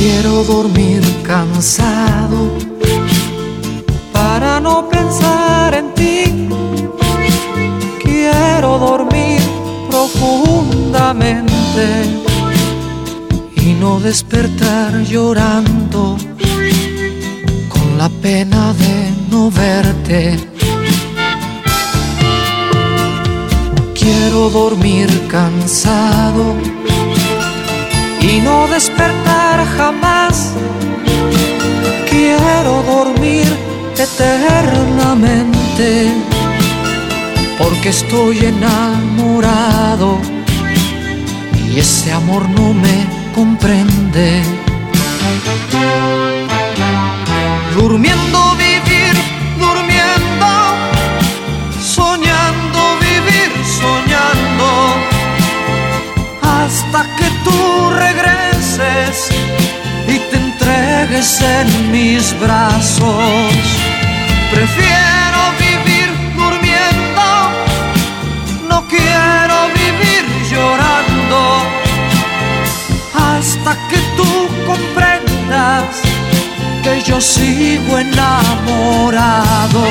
Quiero dormir cansado para no pensar en ti. Quiero dormir profundamente y no despertar llorando con la pena de no verte. Quiero dormir cansado y no despertar jamás. Quiero dormir eternamente porque estoy enamorado y ese amor no me comprende. Durmiendo vivir, durmiendo, soñando vivir, soñando, hasta que tú regreses y te entregues en mis brazos. Prefiero vivir durmiendo, no quiero vivir llorando, hasta que tú comprendas que yo sigo enamorado.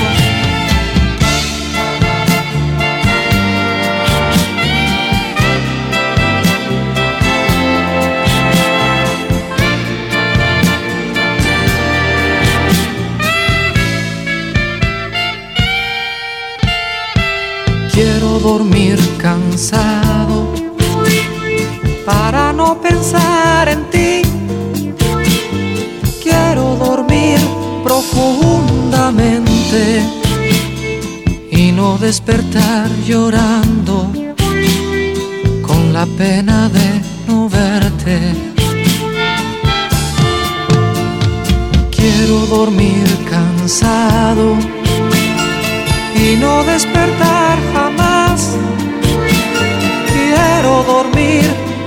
Quiero dormir cansado para no pensar en ti. Quiero dormir profundamente y no despertar llorando con la pena de no verte. Quiero dormir cansado y no despertar jamás. Quiero dormir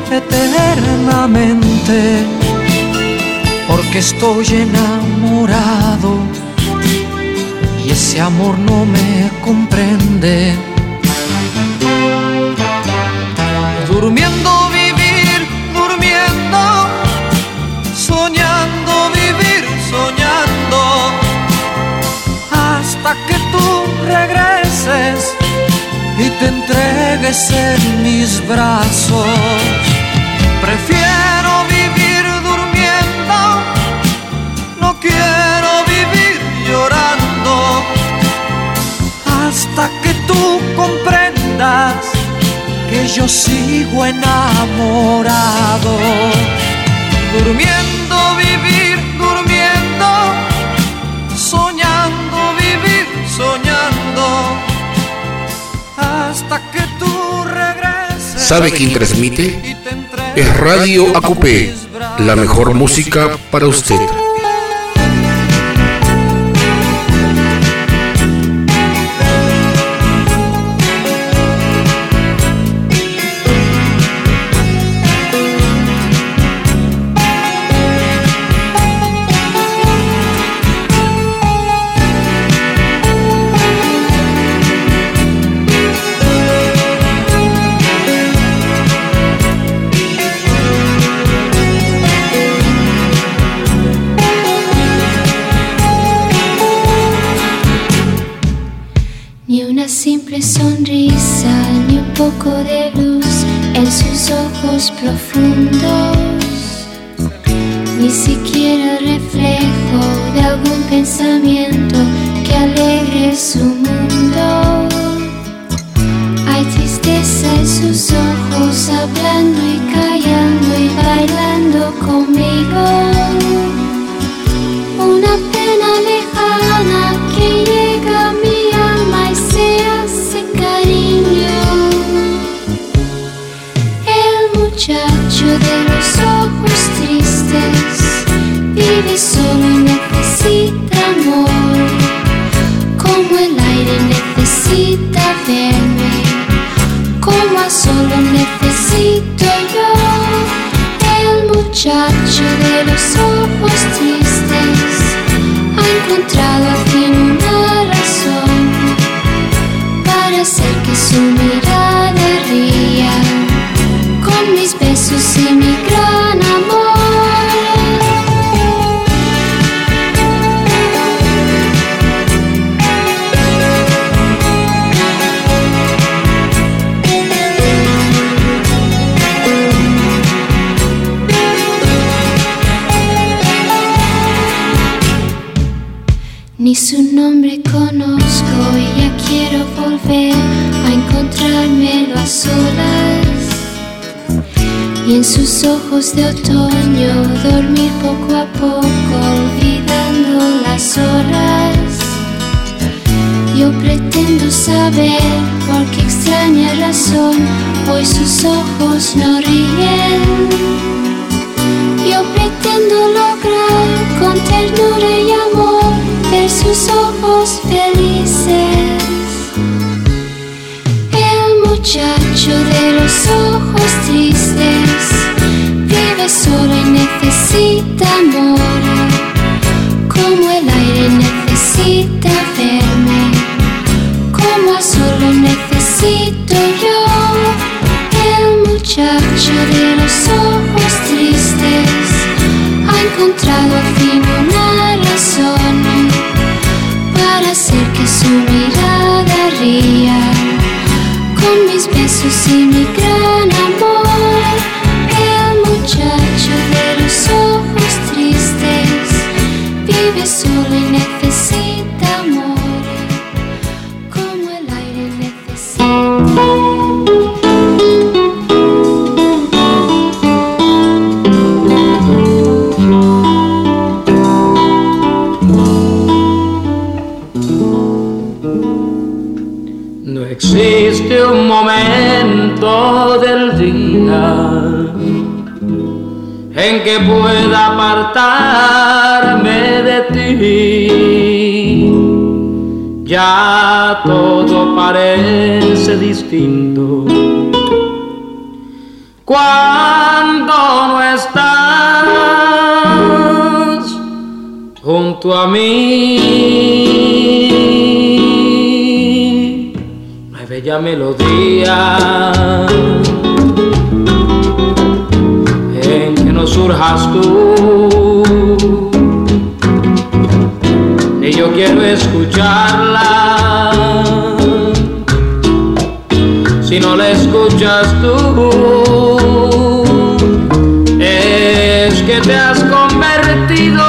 eternamente porque estoy enamorado y ese amor no me comprende. Durmiendo vivir, durmiendo, soñando vivir, soñando, hasta que tú regreses y te entregues en mis brazos. Prefiero vivir durmiendo, no quiero vivir llorando, hasta que tú comprendas que yo sigo enamorado. Durmiendo vivir, durmiendo, soñando vivir, soñando, hasta que tú regreses. ¿Sabe quién transmite? Es Radio Acupé, la mejor música para usted. Simple sonrisa, ni un poco de luz en sus ojos profundos, ni siquiera el reflejo de algún pensamiento que alegre su mundo. Hay tristeza en sus ojos, hablando y callando y bailando conmigo. Una pena lejana que llega a mi alma y se hace cariño. El muchacho de los ojos tristes vive solo y necesita amor, como el aire necesita verme, como a solo necesito yo. El muchacho de los ojos tristes ha encontrado al fin una razón para hacer que su mirada ría con mis besos y mi gran amor. volver a encontrármelo a solas y en sus ojos de otoño dormir poco a poco olvidando las horas. Yo pretendo saber por qué extraña razón hoy sus ojos no ríen. Yo pretendo lograr con ternura y amor ver sus ojos felices. El muchacho de los ojos tristes vive solo y necesita amor, como el aire necesita verme, como a solo necesito yo. El muchacho de los ojos tristes ha encontrado al fin una razón para hacer que su mirada ría con mis besos y mi gran amor. El muchacho de los ojos tristes vive solo y necesita amor, como el aire necesita. No existe un momento del día en que pueda apartarme de ti. Ya todo parece distinto cuando no estás junto a mí. No hay bella melodía en que no surjas tú, y yo quiero escucharla. Si no la escuchas tú, es que te has convertido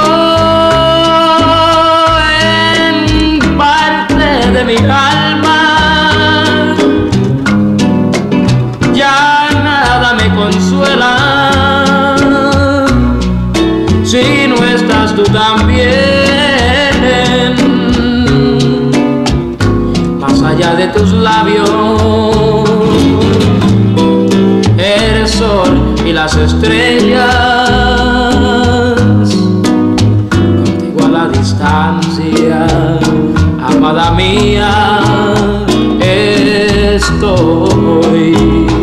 en parte de mi alma. Ya nada me consuela si no estás tú también. Más allá de tus labios, el sol y las estrellas, contigo a la distancia, amada mía, estoy.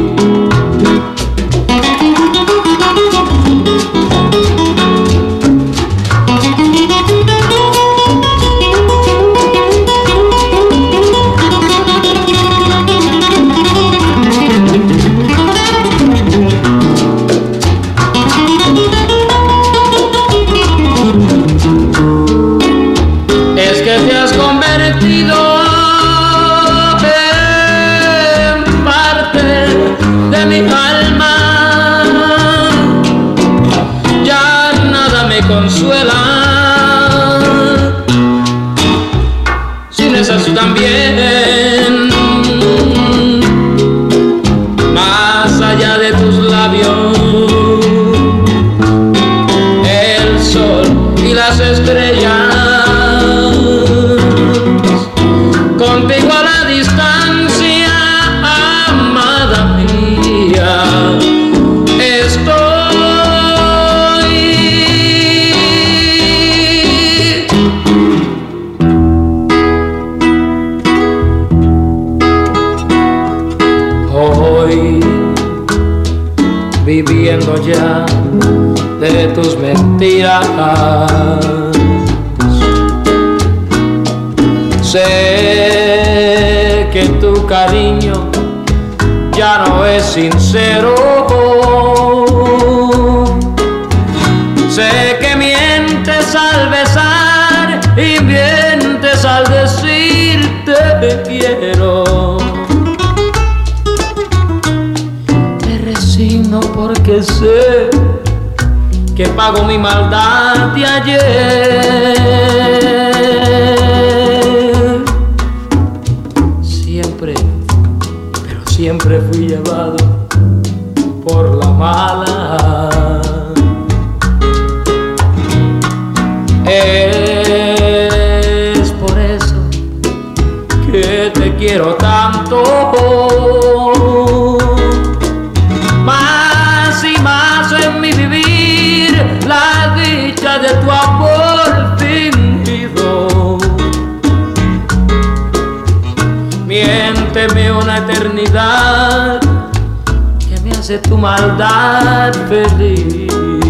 Es que te has convertido en parte de mi alma. Ya nada me consuela si no estás tú también. Más allá de tus labios, el sol y las estrellas, contigo a la distancia, amada mía, estoy. Hoy, viviendo ya de tus mentiras, sé que tu cariño ya no es sincero. Sé que mientes al besar y mientes al decirte te quiero. Me resigno porque sé que pago mi maldad de ayer. Siempre siempre fui llevado por la mala. Es por eso que te quiero tanto, más y más en mi vivir la dicha de tu amor fingido. Miénteme una eternidad que me hace tu maldad feliz.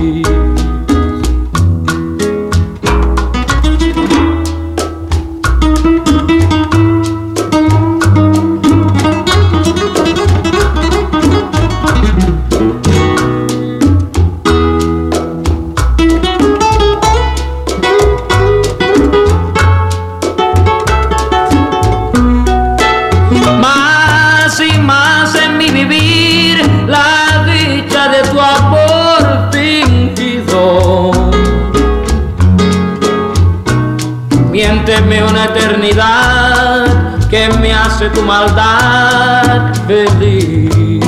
Miénteme una eternidad que me hace tu maldad feliz.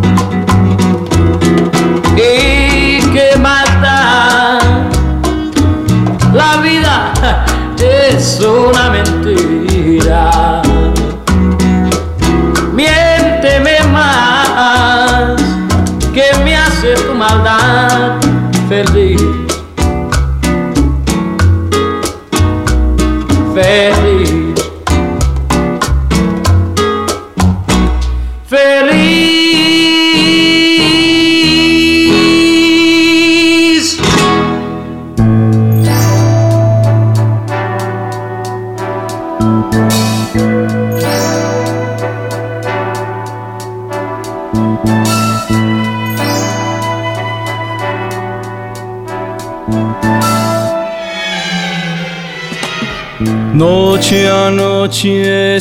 ¿Y qué más da? La vida es una mentira. Miénteme más que me hace tu maldad feliz. Feliz, feliz. Noche a noche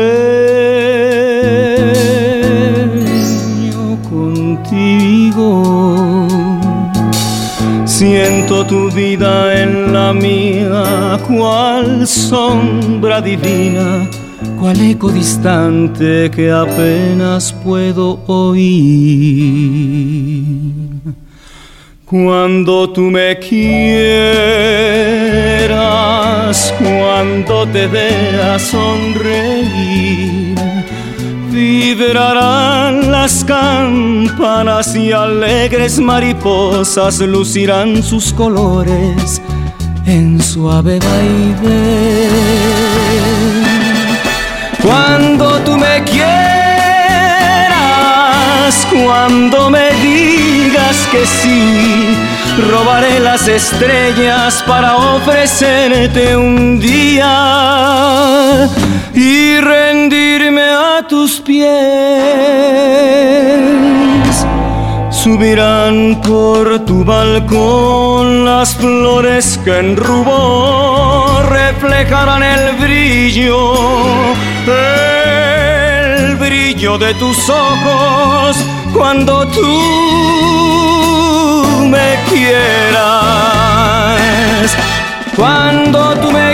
sueño contigo, siento tu vida en la mía, cual sombra divina, cual eco distante que apenas puedo oír. Cuando tú me quieras, cuando te veas sonreír, vibrarán las campanas y alegres mariposas lucirán sus colores en suave vaivén. Cuando tú me quieras, cuando me digas que sí, robaré las estrellas para ofrecerte un día y rendirme a tus pies. Subirán por tu balcón las flores que en rubor reflejarán el brillo de tus ojos cuando tú me quieras. Cuando tú me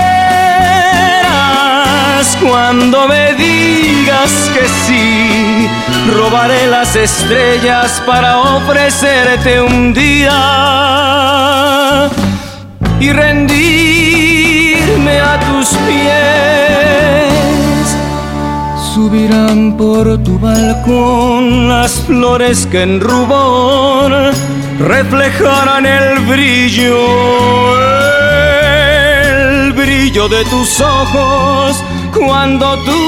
quieras, cuando me digas que sí, robaré las estrellas para ofrecerte un día y rendirme a tus pies. Subirán por tu balcón las flores que en rubor reflejarán el brillo de tus ojos cuando tú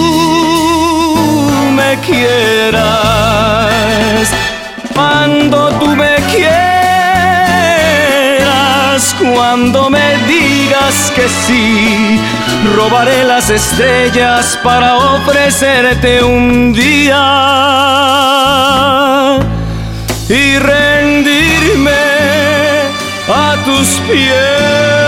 me quieras. Cuando tú me quieras, cuando me digas que sí, robaré las estrellas para ofrecerte un día y rendirme a tus pies.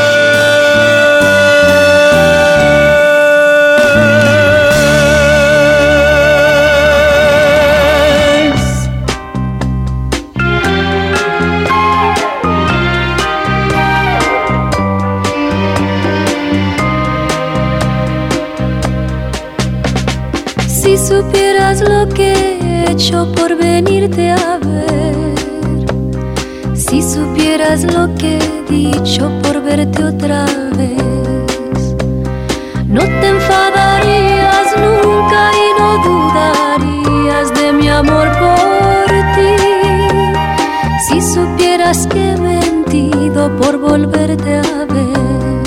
Si supiera supieras lo que he hecho por venirte a ver, si supieras lo que he dicho por verte otra vez, no te enfadarías nunca y no dudarías de mi amor por ti. Si supieras que he mentido por volverte a ver,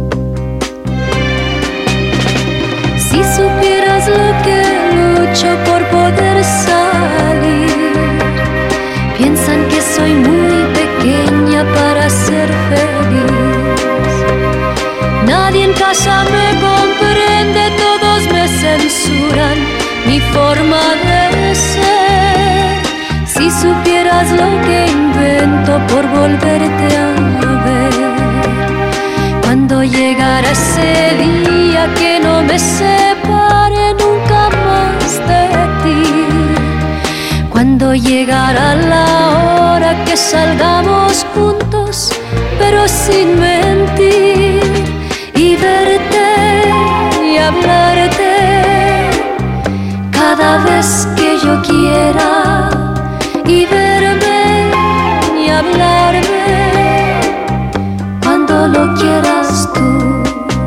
si supieras lo que lucho por poder salir, piensan que soy muy pequeña para ser feliz. Nadie en casa me comprende, todos me censuran mi forma de ser. Si supieras lo que invento por volverte a ver, cuando llegara ese día que no me separe nunca más de ti, cuando llegara la hora que salgamos juntos pero sin mentir, y verte y hablarte cada vez que yo quiera, y verme y hablarme cuando lo quieras tú.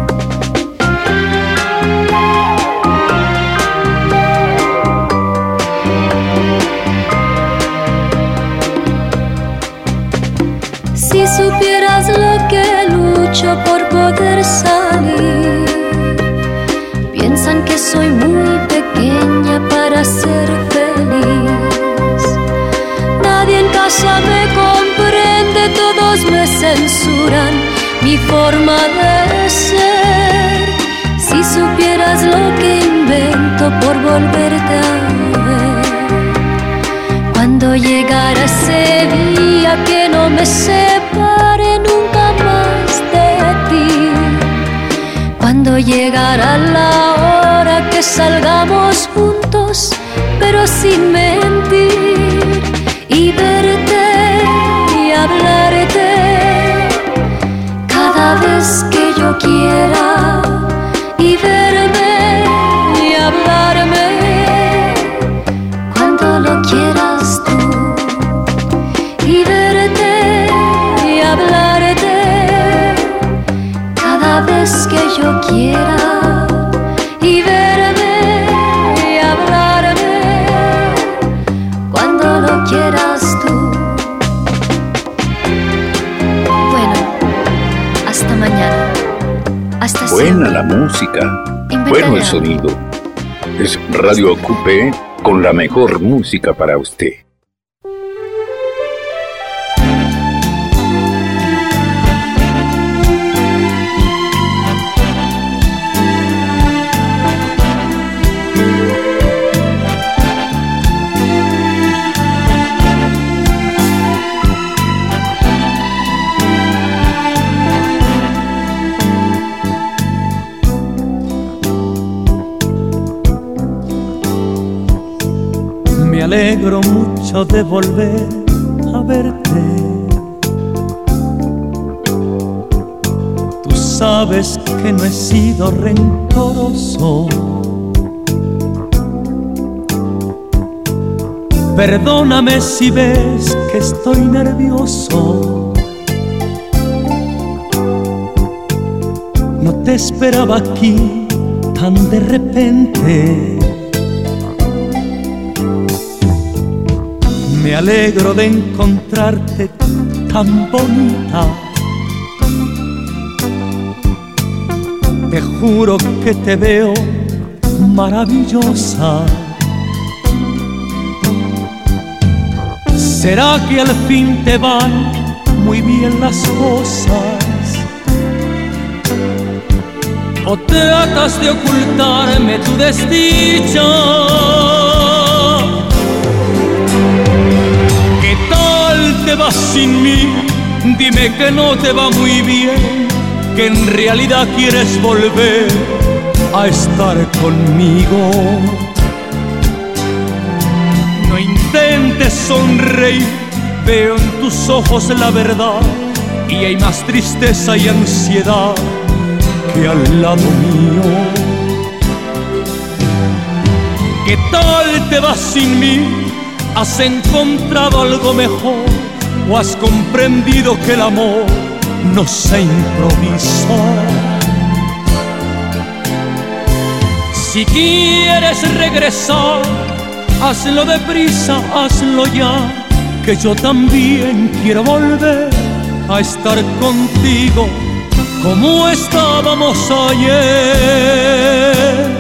Si supieras lo que lucho por poder salir, piensan que soy muy pequeña para ser feliz. Nadie en casa me comprende, todos me censuran mi forma de ser. Si supieras lo que invento por volverte a ver, cuando llegara ese día que no me separe nunca más de ti, cuando llegara la hora que salgamos juntos pero sin mentir, y verte y hablarte cada vez que yo quiera, y verme y hablarme cuando lo quieras tú, y verte y hablarte cada vez que yo quiera, y verme y hablarme cuando lo quieras tú. Bueno, hasta mañana. Hasta Buena siempre. la música, Inventaré bueno el algo. sonido. Es Radio Ocupé con la mejor música para usted. Me alegro mucho de volver a verte. Tú sabes que no he sido rencoroso. Perdóname si ves que estoy nervioso. No te esperaba aquí tan de repente. Me alegro de encontrarte tan bonita. Te juro que te veo maravillosa. ¿Será que al fin te van muy bien las cosas? ¿O tratas de ocultarme tu desdicha? ¿Qué tal te vas sin mí? Dime que no te va muy bien, que en realidad quieres volver a estar conmigo. No intentes sonreír, veo en tus ojos la verdad, y hay más tristeza y ansiedad que al lado mío. ¿Qué tal te vas sin mí? ¿Has encontrado algo mejor? ¿O has comprendido que el amor no se improvisa? Si quieres regresar, hazlo deprisa, hazlo ya, que yo también quiero volver a estar contigo como estábamos ayer.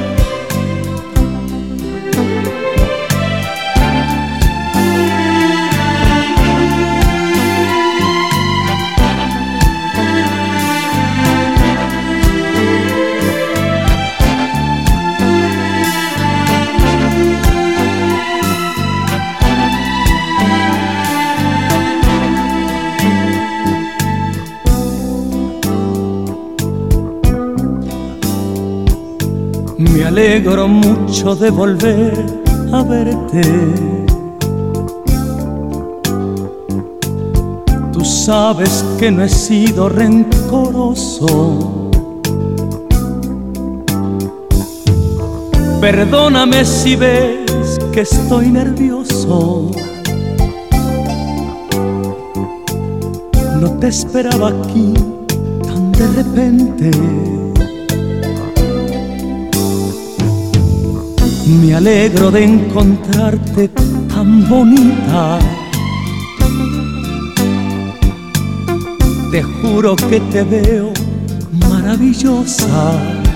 Me alegro mucho de volver a verte. Tú sabes que no he sido rencoroso. Perdóname si ves que estoy nervioso. No te esperaba aquí tan de repente. Me alegro de encontrarte tan bonita. Te juro que te veo maravillosa.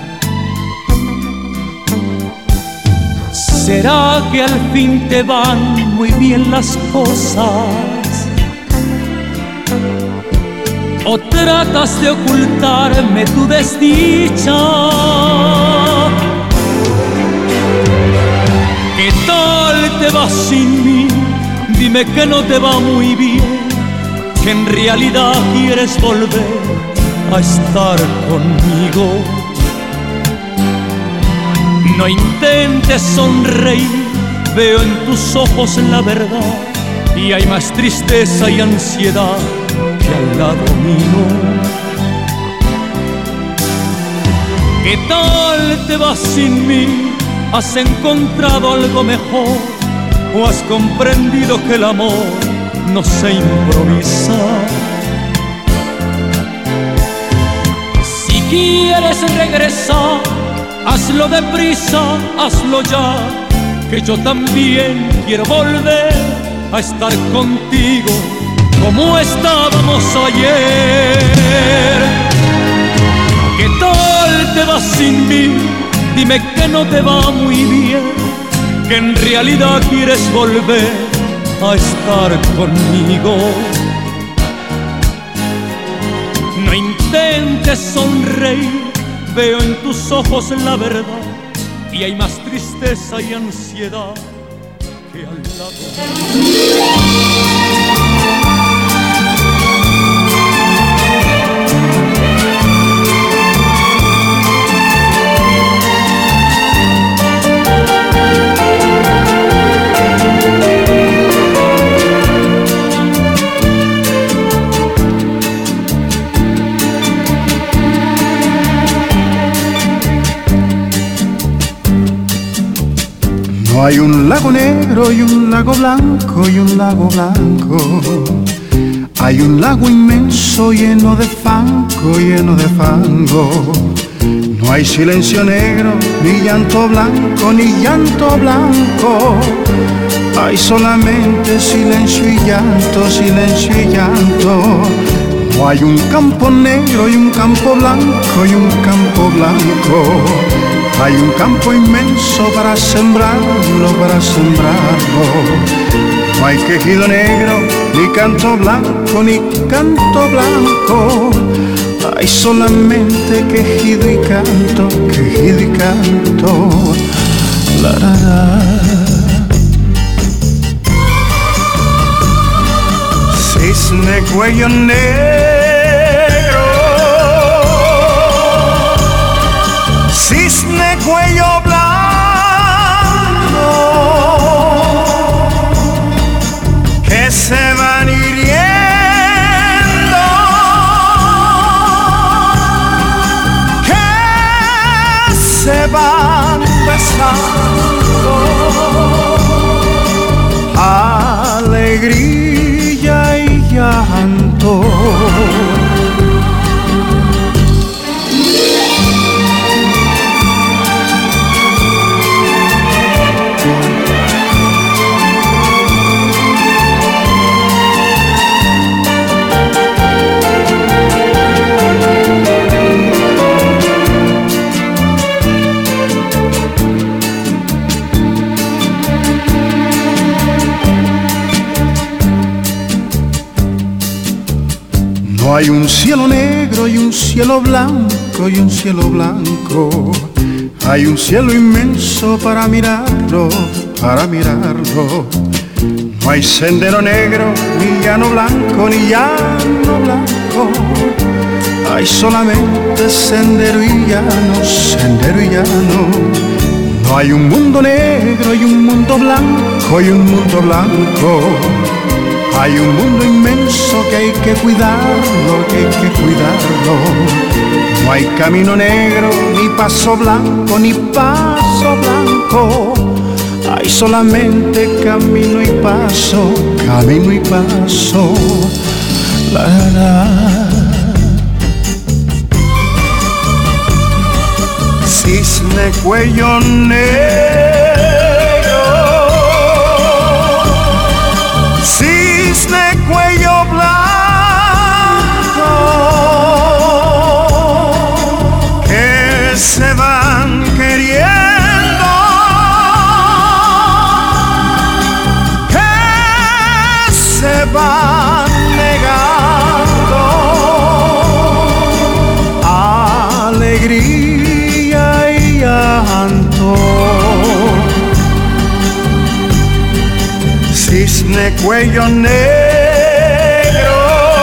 ¿Será que al fin te van muy bien las cosas? ¿O tratas de ocultarme tu desdicha? ¿Qué tal te vas sin mí? Dime que no te va muy bien, que en realidad quieres volver a estar conmigo. No intentes sonreír, veo en tus ojos la verdad, y hay más tristeza y ansiedad que al lado mío. ¿Qué tal te vas sin mí? ¿Has encontrado algo mejor? ¿O has comprendido que el amor no se improvisa? Si quieres regresar, hazlo deprisa, hazlo ya, que yo también quiero volver a estar contigo como estábamos ayer. ¿Qué tal te vas sin mí? Dime que no te va muy bien, que en realidad quieres volver a estar conmigo. No intentes sonreír, veo en tus ojos la verdad, y hay más tristeza y ansiedad que al lado. No hay un lago negro y un lago blanco y un lago blanco. Hay un lago inmenso lleno de fango, lleno de fango. No hay silencio negro, ni llanto blanco, ni llanto blanco. Hay solamente silencio y llanto, silencio y llanto. No hay un campo negro y un campo blanco y un campo blanco. Hay un campo inmenso para sembrarlo, para sembrarlo. No hay quejido negro, ni canto blanco, ni canto blanco. Hay solamente quejido y canto, quejido y canto. La, la, la. Cisne cuello negro, cisne cuello blanco, que se van hiriendo, que se van besando. No hay un cielo negro y un cielo blanco y un cielo blanco. Hay un cielo inmenso para mirarlo, para mirarlo. No hay sendero negro, ni llano blanco, ni llano blanco. Hay solamente sendero y llano, sendero y llano. No hay un mundo negro y un mundo blanco y un mundo blanco. Hay un mundo inmenso que hay que cuidarlo, que hay que cuidarlo. No hay camino negro, ni paso blanco, ni paso blanco. Hay solamente camino y paso, camino y paso. La, la. Cisne cuello negro, cisne cuello blanco, que se van queriendo, que se van negando. Alegría y llanto. Cisne cuello negro,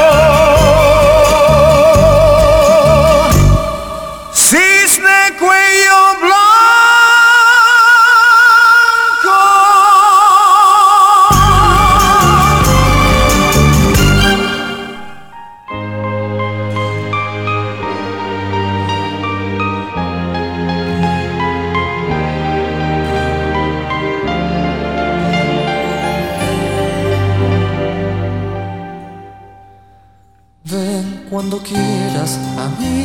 cisne cuello blanco. Cuando quieras a mí,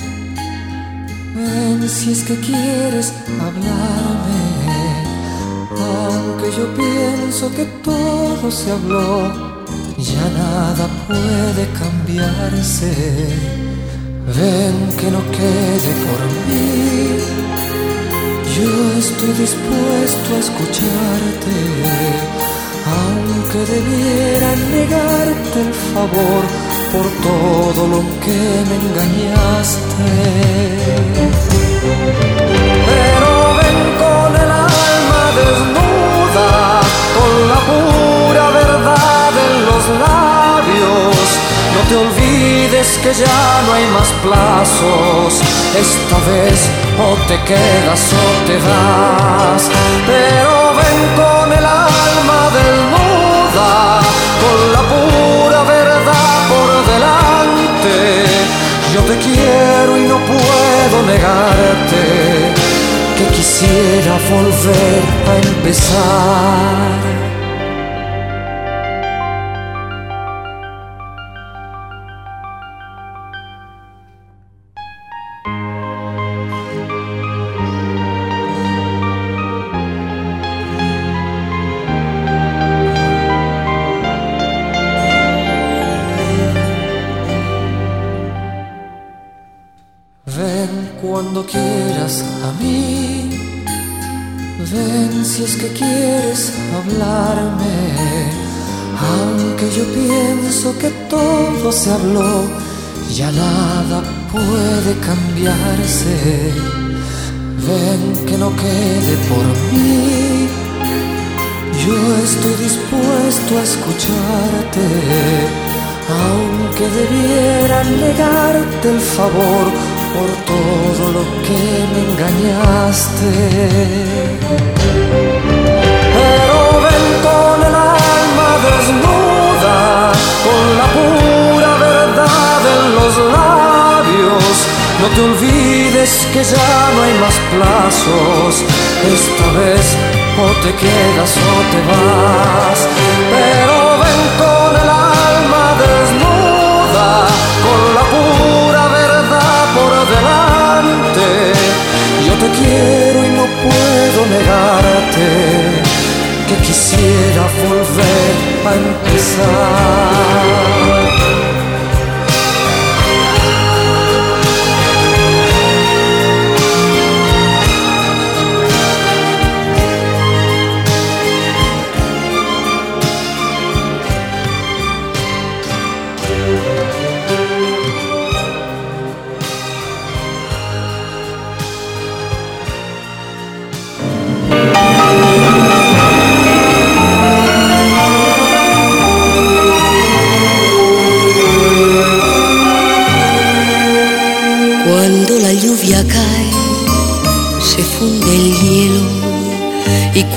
ven si es que quieres hablarme. Aunque yo pienso que todo se habló, ya nada puede cambiarse. Ven que no quede por mí, yo estoy dispuesto a escucharte. Aunque debiera negarte el favor por todo lo que me engañaste. Pero ven con el alma desnuda, con la pura verdad en los labios. No te olvides que ya no hay más plazos. Esta vez o te quedas o te vas. Pero ven con el alma desnuda, con la pura verdad por delante. Yo te quiero y no puedo negarte que quisiera volver a empezar. Cuando quieras a mí, ven si es que quieres hablarme. Aunque yo pienso que todo se habló, ya nada puede cambiarse. Ven que no quede por mí, yo estoy dispuesto a escucharte. Aunque debiera negarte el favor por todo lo que me engañaste. Pero ven con el alma desnuda, con la pura verdad en los labios. No te olvides que ya no hay más plazos. Esta vez o te quedas o te vas. Pero ven con el alma desnuda, con la pura verdad por delante. Yo te quiero y no puedo negarte que quisiera volver a empezar.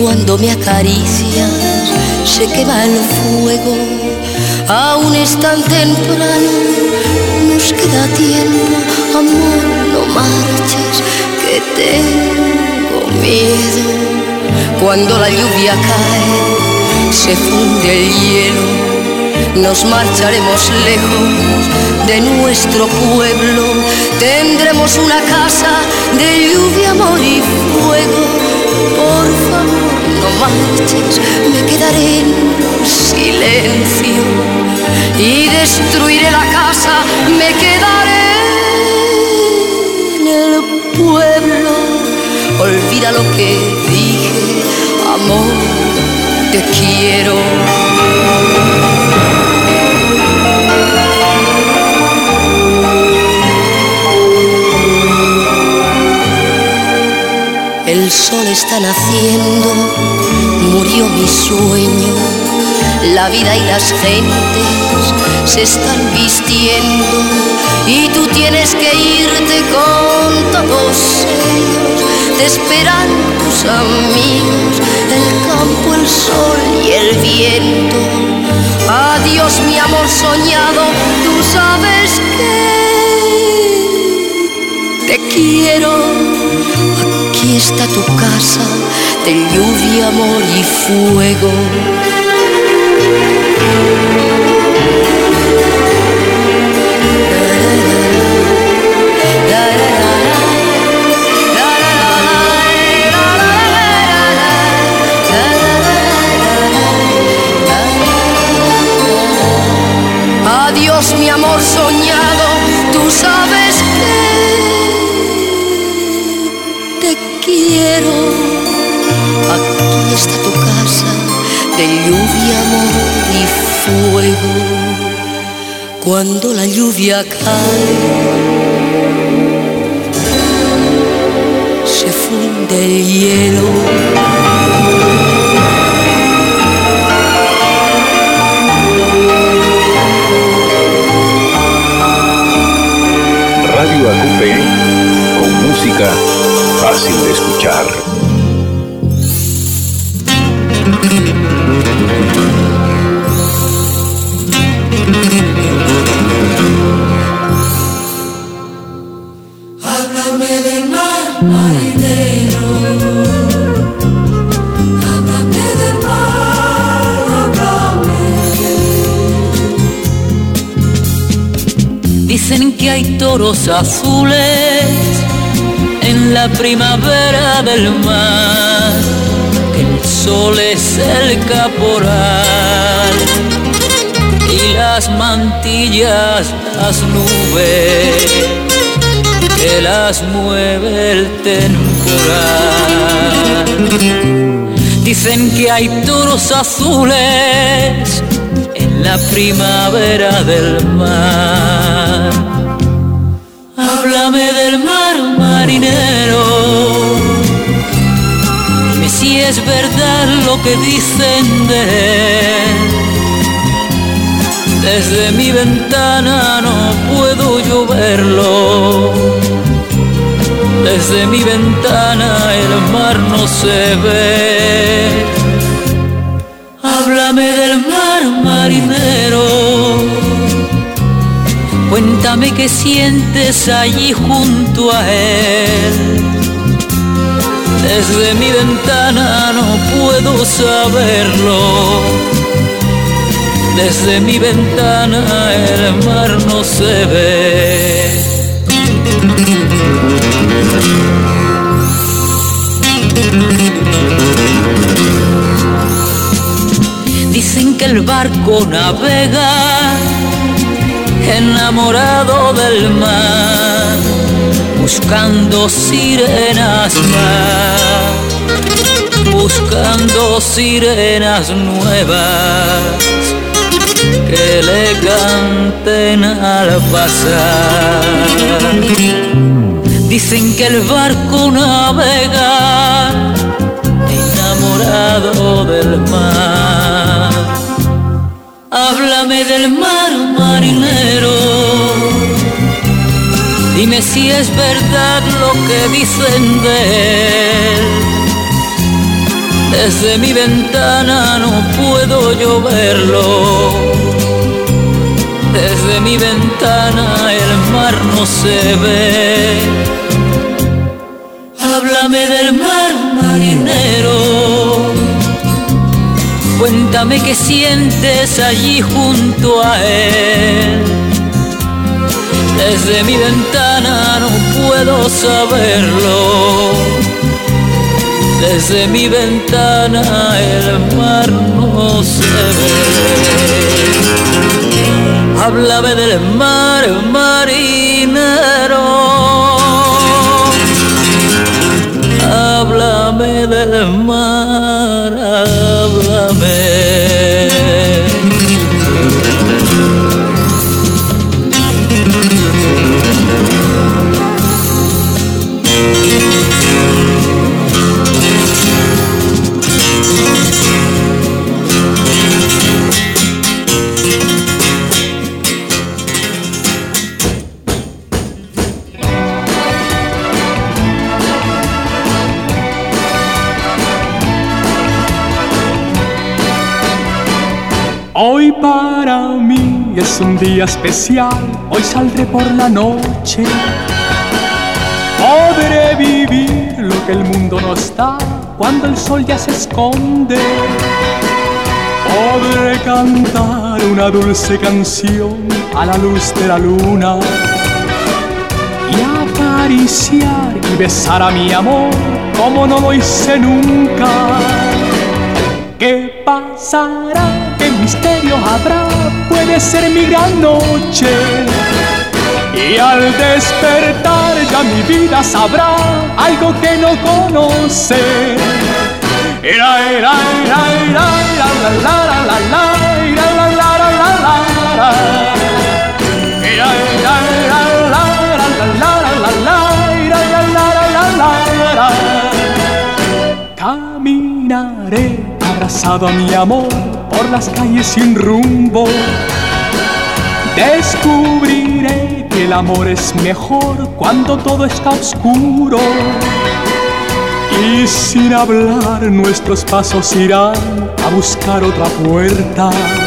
cuando me acaricias sé que va el fuego. Aún es tan temprano, nos queda tiempo, amor, no marches, que tengo miedo. Cuando la lluvia cae, se funde el hielo, nos marcharemos lejos de nuestro pueblo. Tendremos una casa de lluvia, amor y fuego. Por favor, no marches, me quedaré en silencio y destruiré la casa, me quedaré en el pueblo. Olvida lo que dije, amor, te quiero. El sol está naciendo, murió mi sueño. La vida y las gentes se están vistiendo y tú tienes que irte con todos ellos. Te esperan tus amigos, el campo, el sol y el viento. Adiós, mi amor soñado, tú sabes que te quiero. Aquí está tu casa de lluvia, amor y fuego. Adiós, mi amor soñado, tú sabes que te quiero. Aquí está tu casa de lluvia, amor y fuego. Cuando la lluvia cae, se funde el hielo. Radio ACUPE, con música fácil de escuchar. Háblame del mar, marinero. Háblame del mar, háblame. Dicen que hay toros azules en la primavera del mar, que el sol es el caporal y las mantillas, las nubes, que las mueve el temporal. Dicen que hay toros azules en la primavera del mar. Háblame del mar, marinero. Dime si es verdad lo que dicen de él. Desde mi ventana no puedo yo verlo. Desde mi ventana el mar no se ve. Háblame del mar, marinero. Cuéntame qué sientes allí junto a él. Desde mi ventana no puedo saberlo. Desde mi ventana el mar no se ve. Dicen que el barco navega enamorado del mar, buscando sirenas más, buscando sirenas nuevas que le canten al pasar. Dicen que el barco navega enamorado del mar. Háblame del mar, marinero. Dime si es verdad lo que dicen de él. Desde mi ventana no puedo yo verlo. Desde mi ventana el mar no se ve. Háblame del mar, marinero. Cuéntame qué sientes allí junto a él. Desde mi ventana no puedo saberlo. Desde mi ventana el mar no se ve. Háblame del mar, marinero. Háblame del mar, háblame. Hoy para mí es un día especial, hoy saldré por la noche. Podré vivir lo que el mundo nos da cuando el sol ya se esconde. Podré cantar una dulce canción a la luz de la luna y acariciar y besar a mi amor como no lo hice nunca. ¿Qué pasará? ¿Qué misterio habrá? Puede ser mi gran noche. Y al despertar ya mi vida sabrá algo que no conoce. Caminaré abrazado a mi amor por las calles sin rumbo. Descubriré que el amor es mejor cuando todo está oscuro. Y sin hablar nuestros pasos irán a buscar otra puerta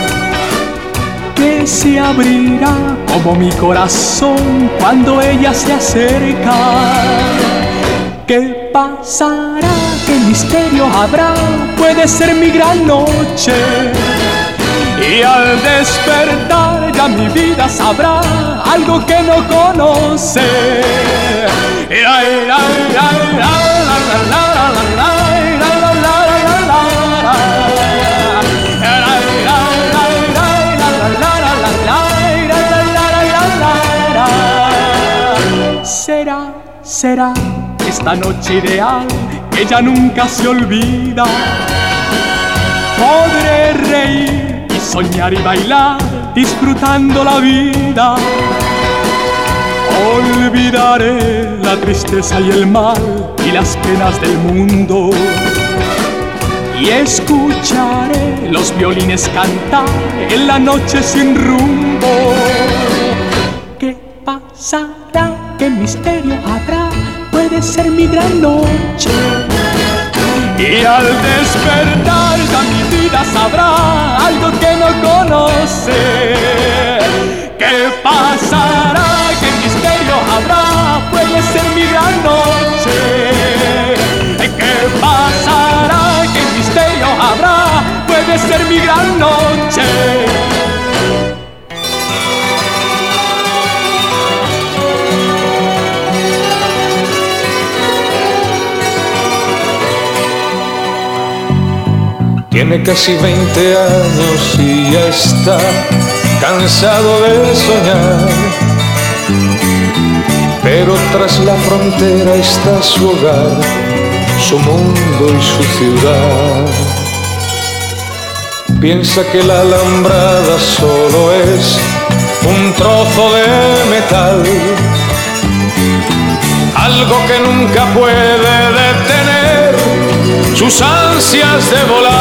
que se abrirá como mi corazón cuando ella se acerca. ¿Qué pasará? ¿Qué misterio habrá? Puede ser mi gran noche. Y al despertar ya mi vida sabrá algo que no conoce. Será esta noche ideal que ya nunca se olvida. Podré reír y soñar y bailar disfrutando la vida. Olvidaré la tristeza y el mal y las penas del mundo. Y escucharé los violines cantar en la noche sin rumbo. ¿Qué pasará? ¿Qué misterio habrá? Puede ser mi gran noche. Y al despertar ya mi vida sabrá algo que no conoce. ¿Qué pasará? ¿Qué misterio habrá? Puede ser mi gran noche. ¿Qué pasará? ¿Qué misterio habrá? Puede ser mi gran noche. Tiene casi 20 años y ya está cansado de soñar, pero tras la frontera está su hogar, su mundo y su ciudad. Piensa que la alambrada solo es un trozo de metal, algo que nunca puede detener sus ansias de volar.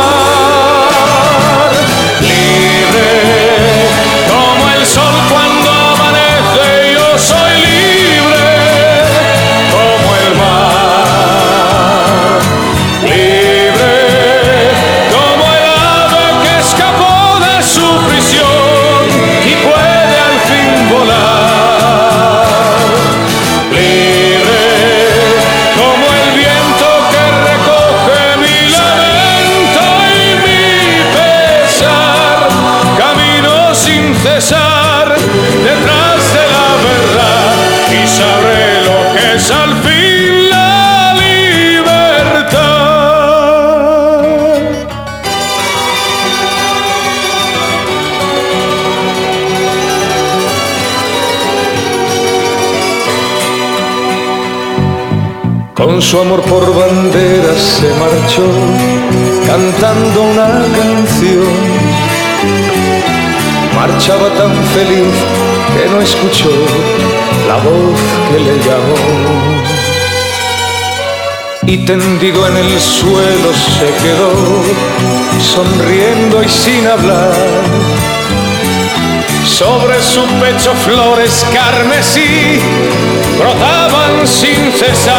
Libre como el sol cuando amanece, yo soy libre como el mar. Libre con su amor por bandera se marchó cantando una canción. Marchaba tan feliz que no escuchó la voz que le llamó. Y tendido en el suelo se quedó, sonriendo y sin hablar. Sobre su pecho flores carmesí brotaban sin cesar.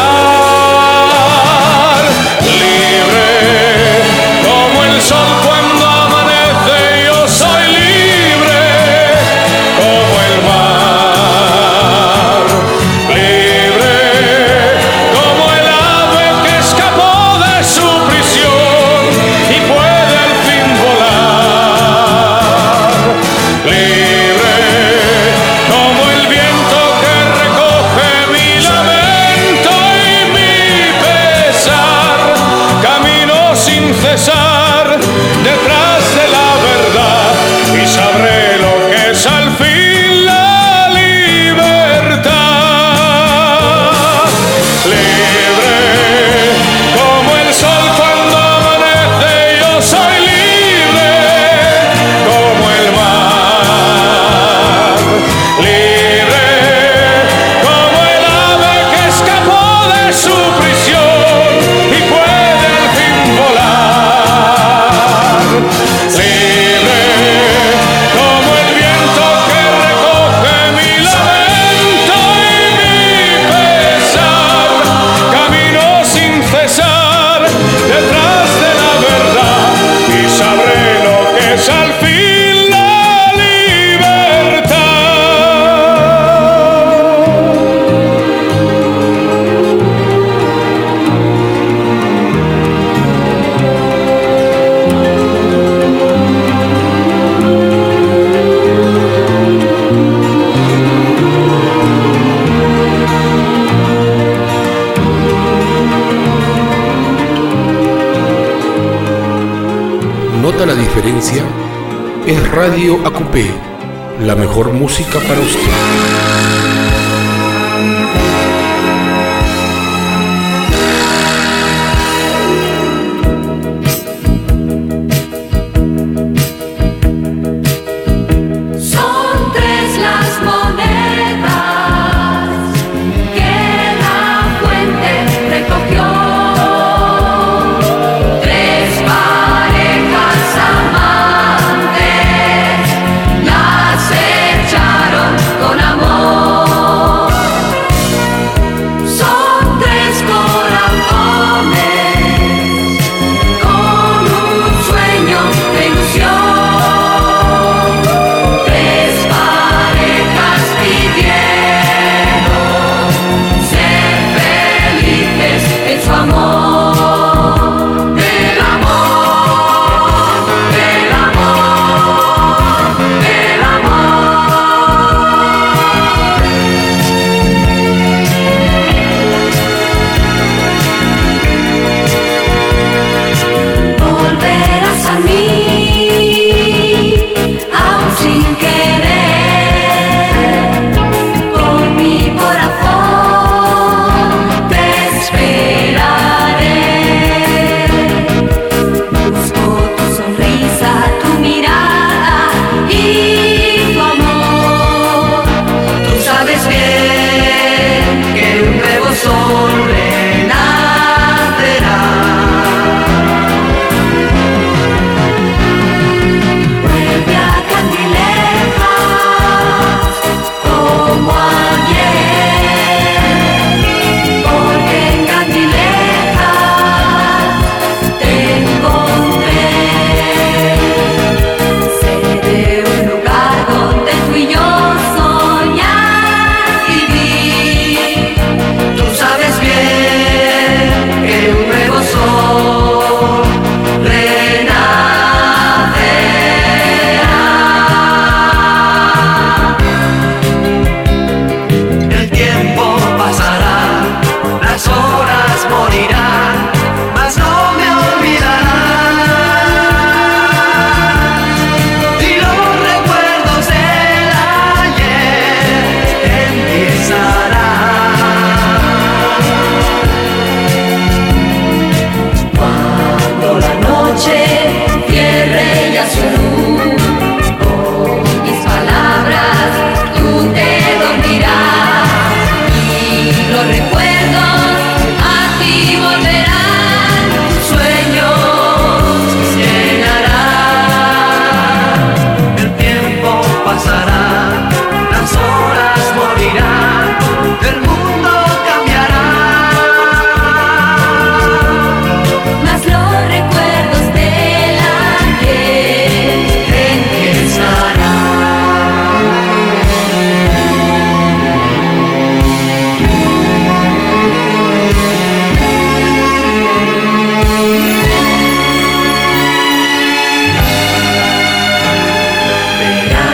Libre como el sol cuando amanece, yo soy libre como el mar. Libre como el ave que escapó de su prisión y puede al fin volar. Libre como el viento que recoge mi lamento y mi pesar. Camino sin cesar detrás de la verdad y sabré lo que es al fin la libertad. Libre como el sol cuando amanece, yo soy libre como el mar. Libre como el ave que escapó de su prisión y puede al fin volar. Libre como el viento que recoge mi lamento y mi pesar. Camino sin cesar detrás de la verdad y sabré lo que es al fin la libertad. ¿Nota la diferencia? Es Radio AQP, la mejor música para usted. Son tres las monedas que la fuente recogió. Tres parejas amantes las echaron con amor.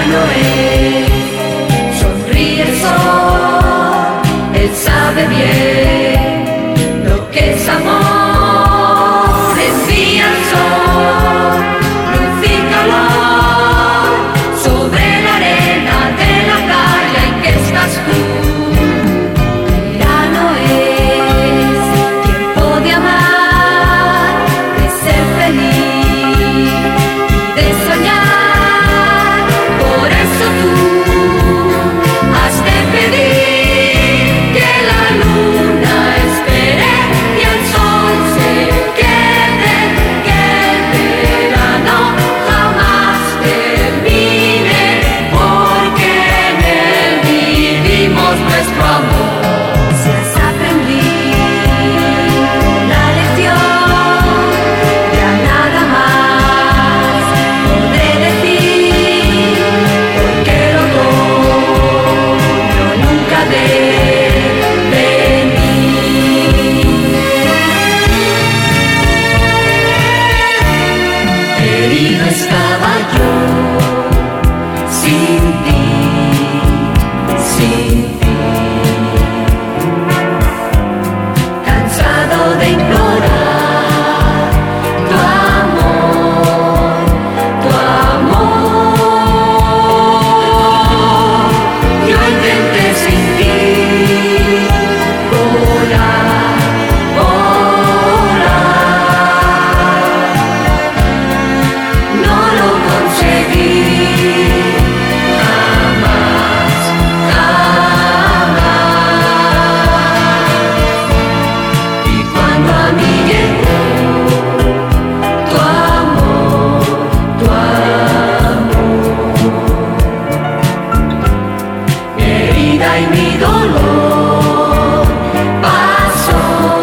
verano es, sonríe el sol, él sabe bien lo que es amor, envía el sol, luz y calor, sobre la arena de la playa en que estás tú. Verano es tiempo de amar, de ser feliz y de soñar, por eso tú has de pedir que la luna espere y el sol se quede, que el verano jamás termine, porque en él vivimos nuestro amor. Si has aprendido la lección, ya nada más podré decir, porque el otoño nunca debe venir. Herido estaba yo, sin ti, sin ti, cansado de implorar tu amor, tu amor. Yo intenté sin ti volar, volar, no lo conseguí jamás, jamás. Y cuando a mí llegó tu amor, mi herida y mi dolor pasó,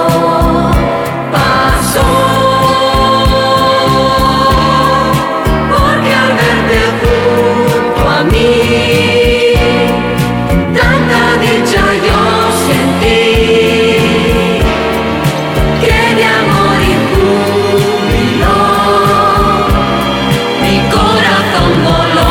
pasó, porque al verte junto a mí, tanta dicha yo sentí, que de amor y júbilo mi corazón voló.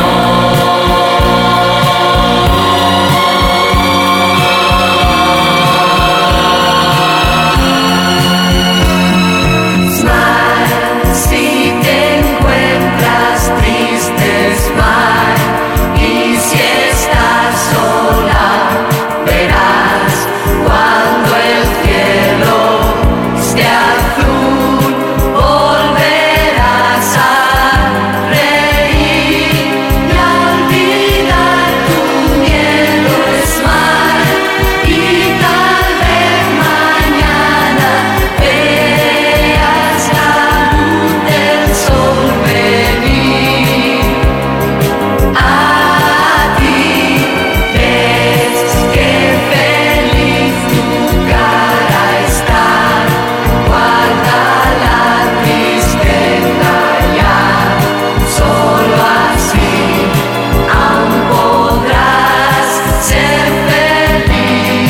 Smile, si te encuentras triste, smile, y si estás sola, verás cuando el cielo esté azul, volverás a reír y a olvidar tu miedo, smile, y tal vez mañana veas la luz del sol venir a ti. Ves que feliz tu cara está, guarda la tristeza ya, solo así aún podrás ser feliz,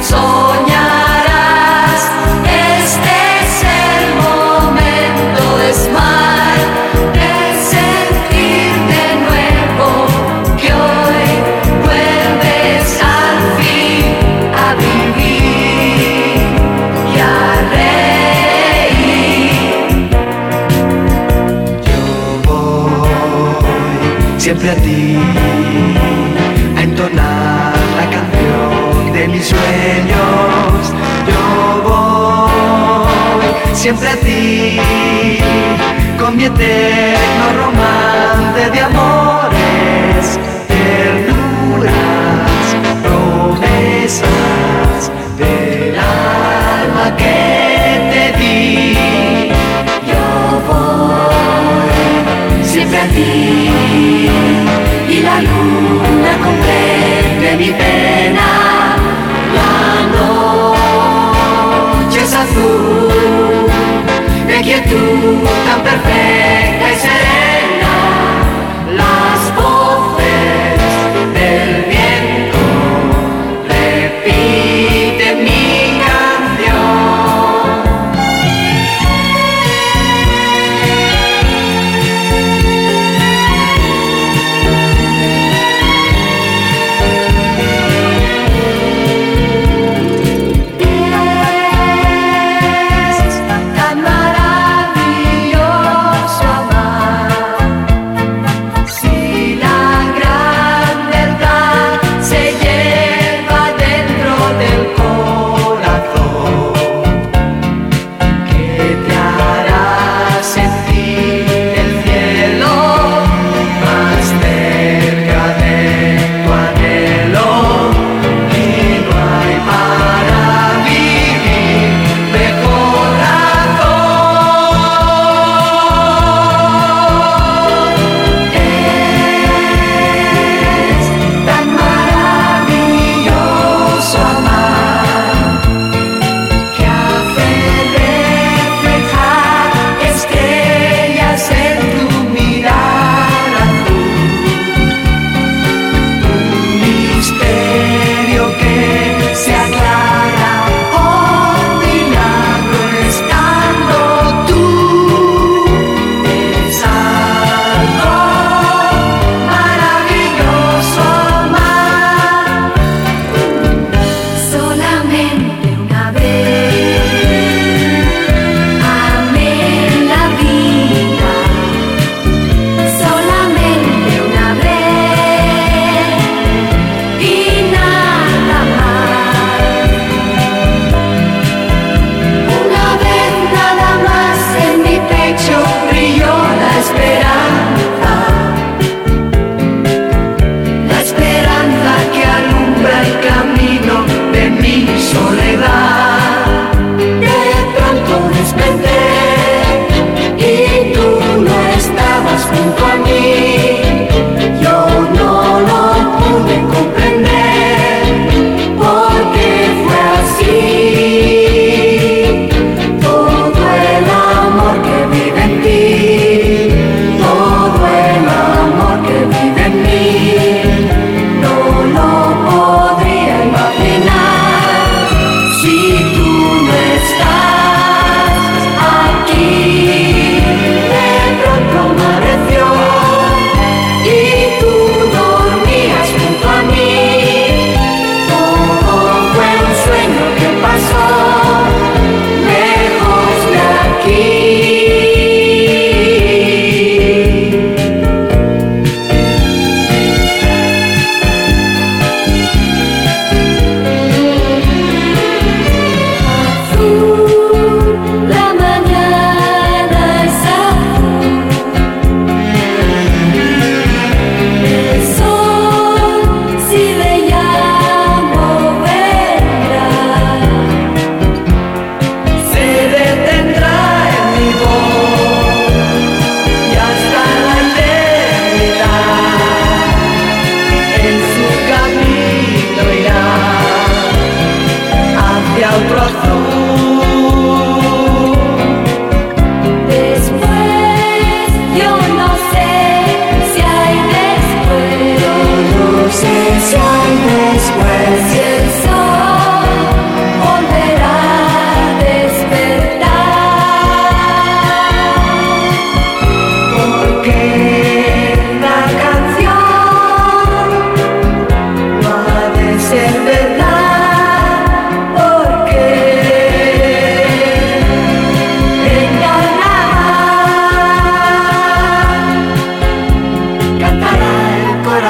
soñarás. Este es el momento, smile, de sentir de nuevo que hoy vuelves al fin a vivir y a reír. Yo voy siempre a ti a entonar la canción de mis sueños. Yo voy siempre a ti con mi eterno romance de amores, ternuras, promesas del alma que te di. Yo voy siempre a ti y la luna comprende mi pena. La noche es azul, de quietud tan perfecta y serena. Las voces del viento repiten mi canción.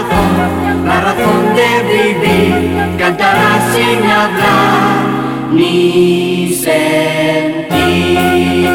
razón de vivir, cantará sin hablar ni sentir.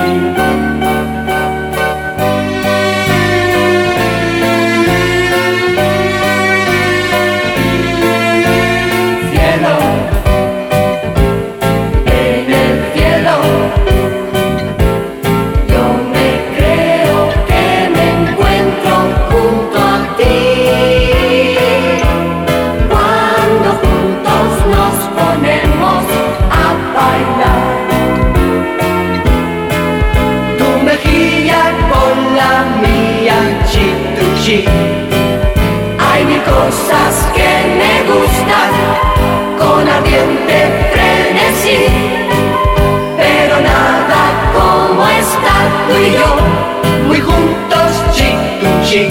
Hay mil cosas que me gustan con ardiente frenesí, pero nada como estar tú y yo muy juntos, chic tu chic.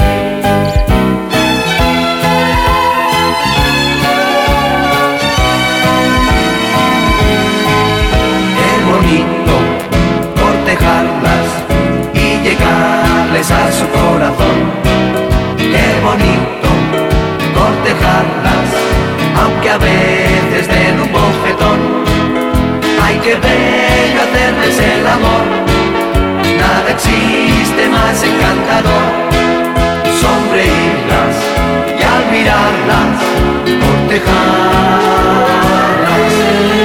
Qué bonito cortejarlas y llegarles a su corazón. Qué bonito cortejarlas, aunque a veces den un bofetón. Ay, qué bello hacerles el amor, nada existe más encantador. Sonreírlas y al mirarlas cortejarlas.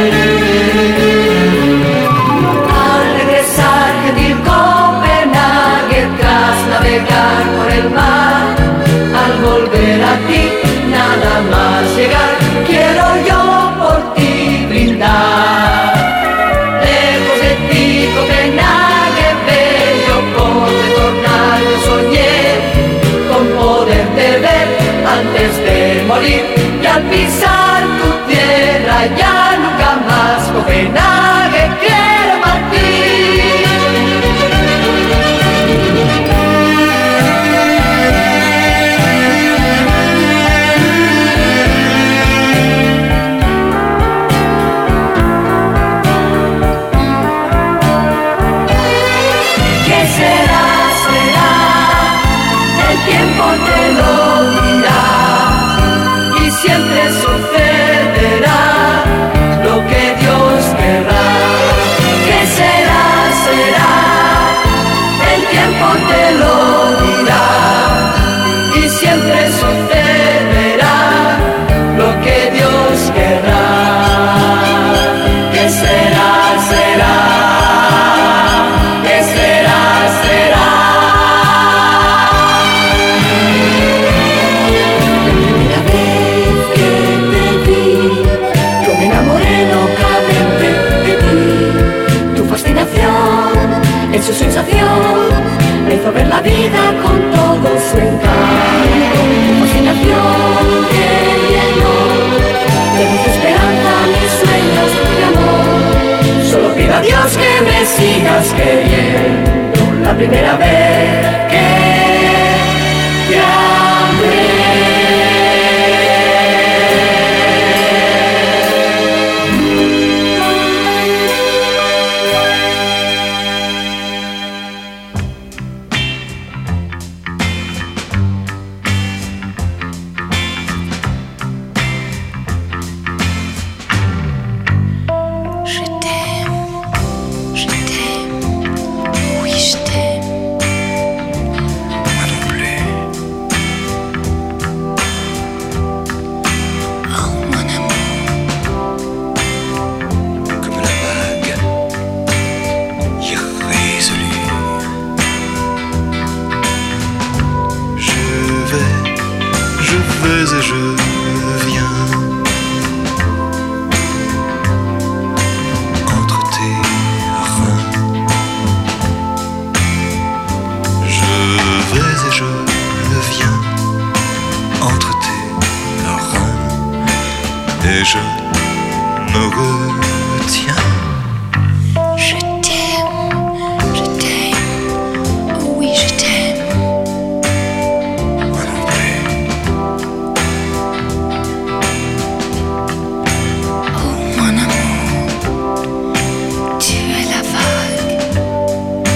Al regresar de Copenhague tras navegar por el mar, al volver a ti, nada más llegar, quiero yo por ti brindar. Lejos de ti, Copenhague, bello, por retornar yo soñé, con poderte ver antes de morir, y al pisar tu tierra ya nunca más, Copenhague, quiero partir. Te lo dirá y siempre sucederá lo que Dios querrá. ¿Qué será? Será, el tiempo te lo dirá y siempre sucederá lo que Dios querrá. ¿Qué será? Será, ¿qué será? Será. En su sensación me hizo ver la vida con todo su encanto. Tu fascinación que llenó de luz, esperanza, mis sueños de amor. Solo pido a Dios que me sigas queriendo la primera vez que te amé.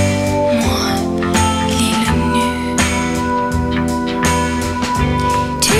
Tu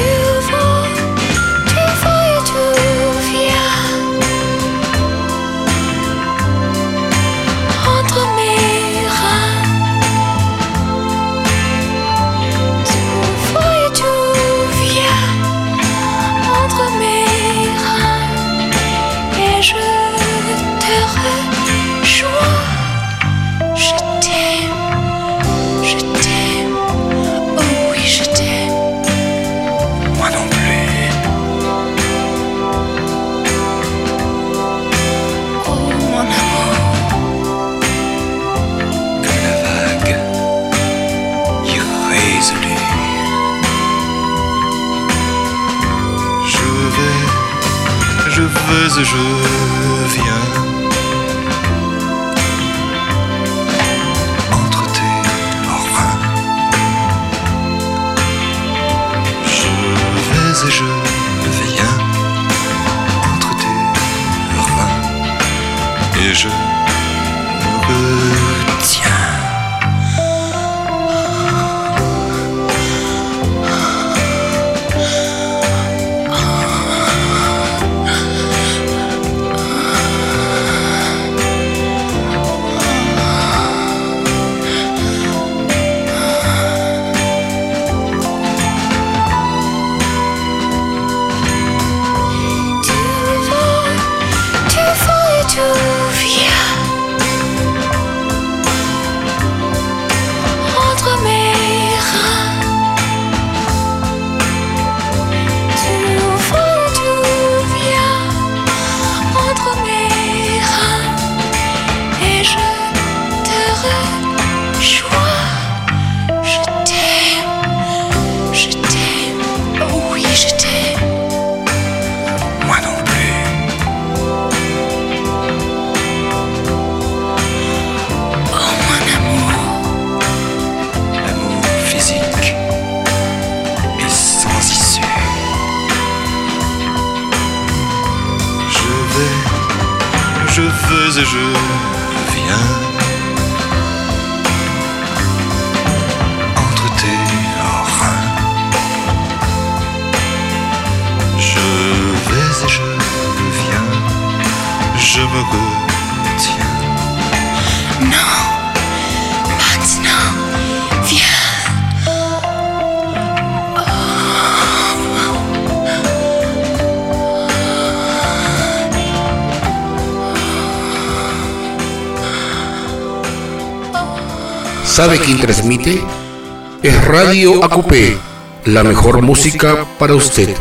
vais et je viens entre tes reins. Je vais et je viens entre tes reins et je me retiens. Et je viens entre tes reins. Je vais et je viens, je me retiens. Non, maintenant, viens. ¿Sabe quién transmite? Es Radio AQP, la mejor música para usted.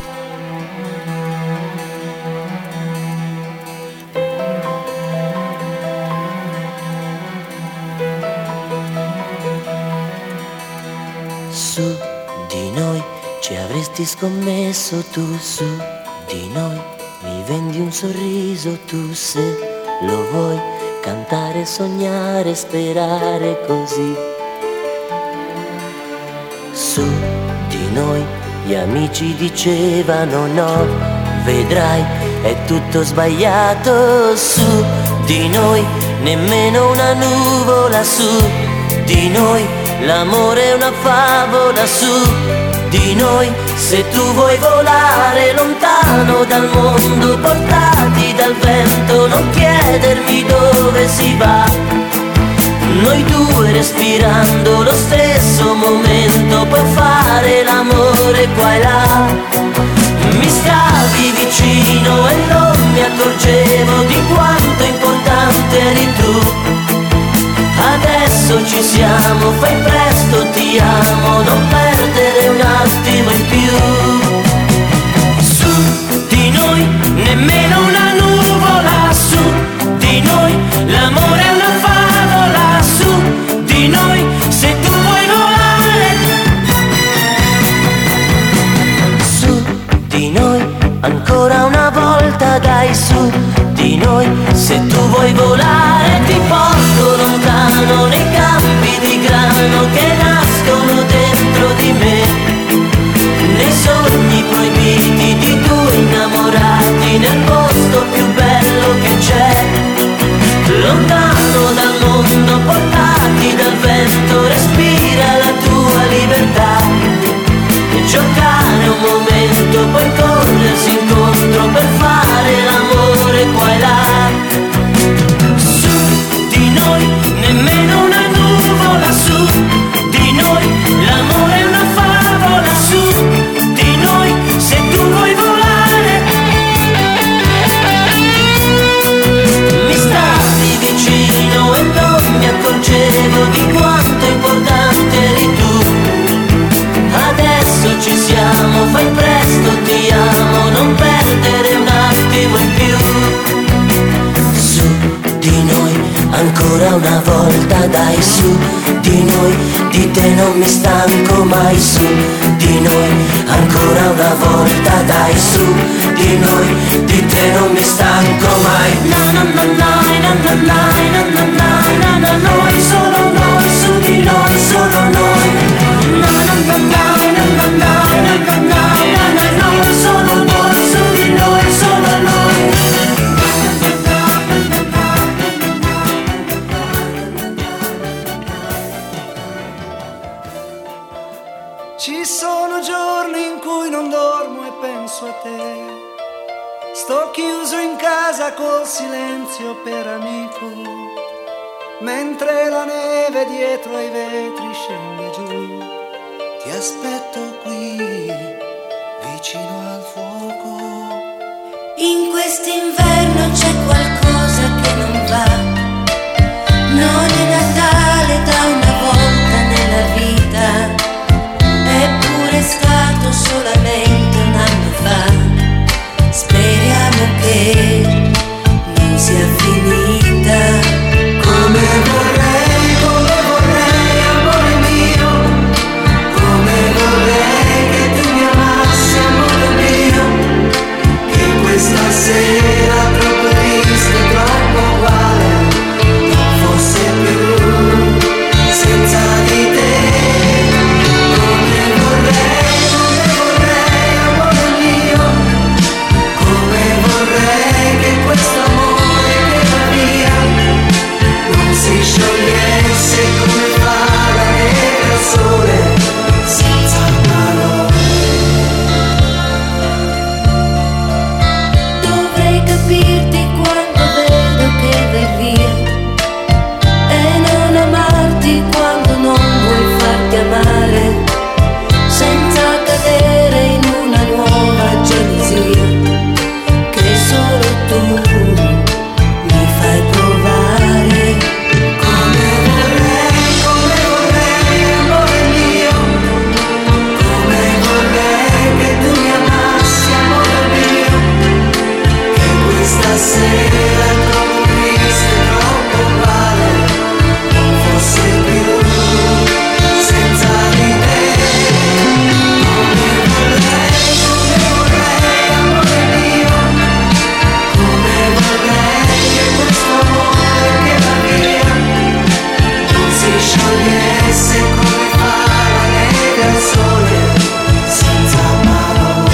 Su di noi ci avresti scommesso tu, su di noi mi vendi un sorriso tu, se lo vuoi cantare, sognare, sperare così. Su di noi gli amici dicevano no, vedrai è tutto sbagliato. Su di noi nemmeno una nuvola, su di noi l'amore è una favola, su di noi se tu vuoi volare lontano dal mondo, portati dal vento, non chiedermi dove si va. Noi due respirando lo stesso momento, puoi fare l'amore qua e là. Mi stavi vicino e non mi accorgevo di quanto importante eri tu. Adesso ci siamo, fai presto, ti amo, non perdere un attimo in più. Su di noi nemmeno una nuvola, su di noi l'amore è una favola, su di noi se tu vuoi volare. Su di noi ancora una volta, dai, su di noi se tu vuoi volare ti porto lontano nei campi di grano che nascono dentro di me, nei sogni proibiti di due innamorati, nel posto più bello che c'è, lontano dal mondo, portati dal vento, respira la tua libertà e giocare un momento, poi corrersi incontro per fare l'amore qua e là. Su di noi nemmeno una nuvola, su di noi l'amore è una favola, su di noi se tu vuoi volare. Mi stavi vicino e non mi accorgevo di quanto importante eri tu. Adesso ci siamo, fai presto, ti amo, non perdere un attimo in più. Su di noi ancora una volta, dai, su di noi, di te non mi stanco mai, su di noi ancora una volta, dai, su di noi, di te non mi penso a te. Sto chiuso in casa col silenzio per amico, mentre la neve dietro ai vetri scende giù. Ti aspetto qui, vicino al fuoco. In quest'inverno c'è qualcosa che non va. Non è Natale da una volta nella vita, eppure è stato solamente un anno fa. Speriamo che non sia finita. Come vorrei, amore mio, come vorrei che tu mi amassi, amore mio, che questa sera troppo triste, troppo uguale non fosse più senza di te. Come vorrei, amore mio, come vorrei che questo amore che va via non si sciogliesse come fa la neve al sole senza parole. Dovrei capirti quando vedo che vai via e non amarti quando non vuoi farti amare, senza cadere in una nuova gelosia che solo tu mi fai provare. Come vorrei, amore mio, come vorrei che tu mi amassi, amore mio, che questa sera troppo triste, troppo uguale non fosse più senza di te. Come vorrei, amore mio, come vorrei che questo amore che va via non si sciogliesse come fa la neve al sole senza parole.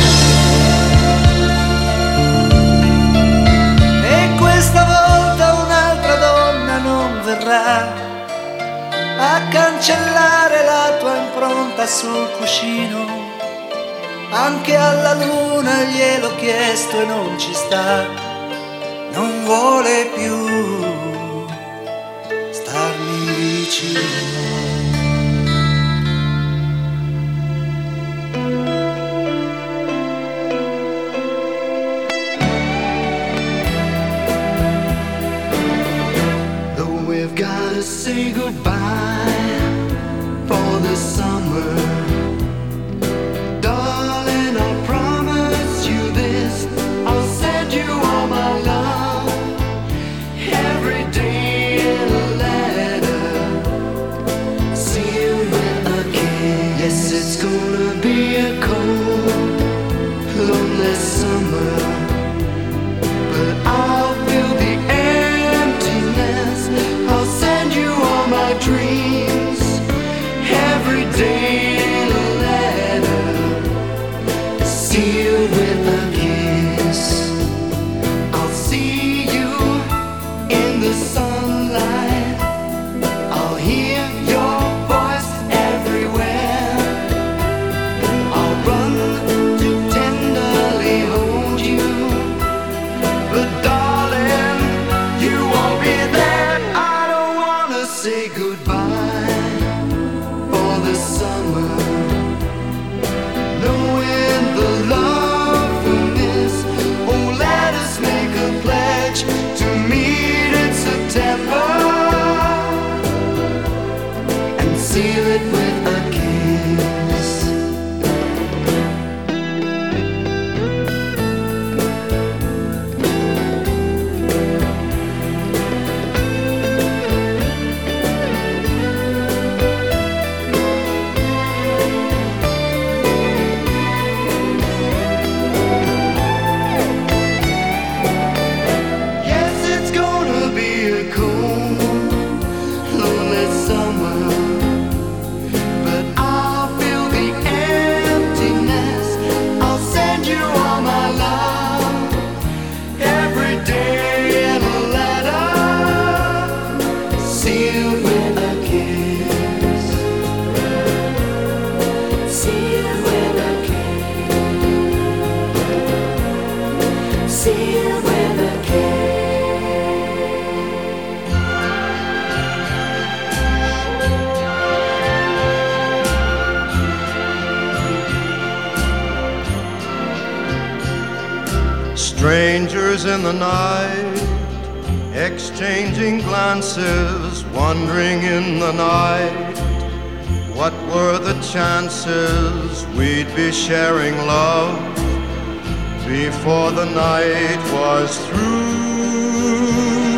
E questa volta un'altra donna non verrà a cancellare la tua impronta sul cuscino. Anche alla luna gliel'ho chiesto e non ci sta, non vuole più starmi vicino. Though we've gotta say goodbye for the summer, darling, I promise you this, I'll send you all my love every day in a letter, sealed with a kiss. Yes, it's gonna be a cold, lonely summer, but I'll fill the emptiness, I'll send you all my dreams every day in a letter, sealed with a kiss. I'll see you in the sunlight, I'll hear your voice everywhere, I'll run to tenderly hold you, but darling, you won't be there. I don't wanna say goodbye for the summer, knowing the love concealed with a kiss. Strangers in the night, exchanging glances, wandering in the night. What were the chances we'd be sharing love before the night was through?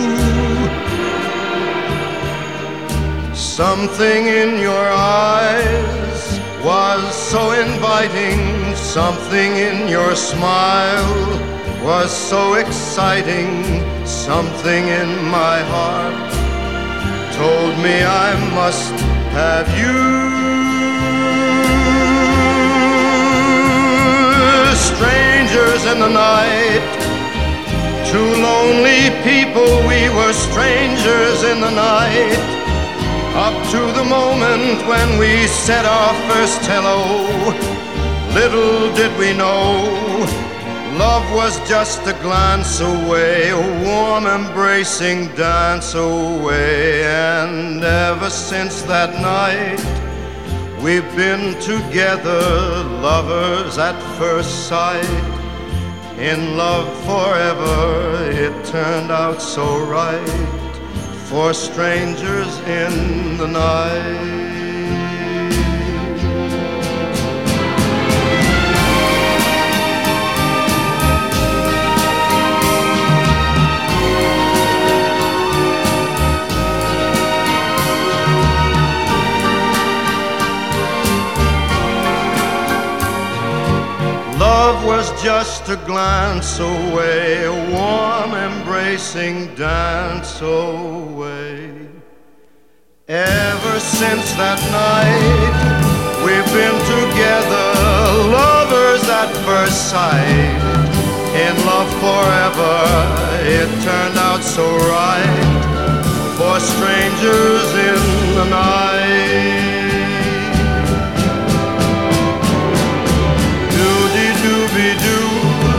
Something in your eyes was so inviting, something in your smile was so exciting, something in my heart told me I must have you. Strangers in the night, two lonely people, we were strangers in the night, up to the moment when we said our first hello. Little did we know, love was just a glance away, a warm embracing dance away. And ever since that night, we've been together, lovers at first sight, in love forever. It turned out so right for strangers in the night. Love was just a glance away, a warm embracing dance away. Ever since that night, we've been together, lovers at first sight, in love forever. It turned out so right for strangers in the night. Doobie-doo,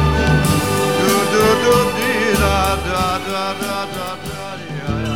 do-do-do-dee-da-da-da-da-da-da-da-da.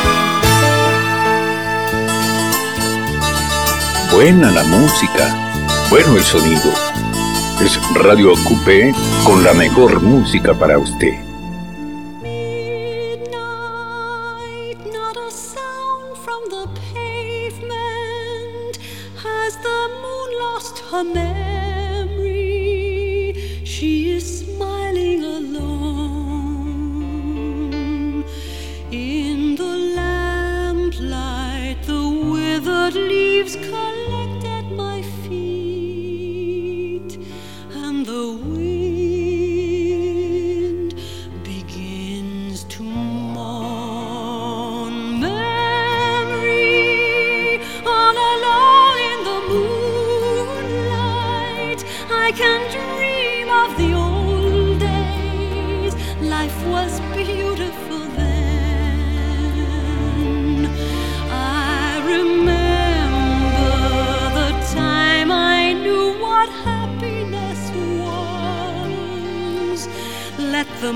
Buena la música, bueno el sonido. Es Radio Coupé con la mejor música para usted. Not a sound from the pavement. Has the moon lost her memory? She is smiling alone. In the lamplight, the withered leaves collect at my feet, and the wind begins to mourn. Memory, all alone in the moonlight, I can dream of the old days. Life was beautiful then. I remember the time I knew what happiness was. Let the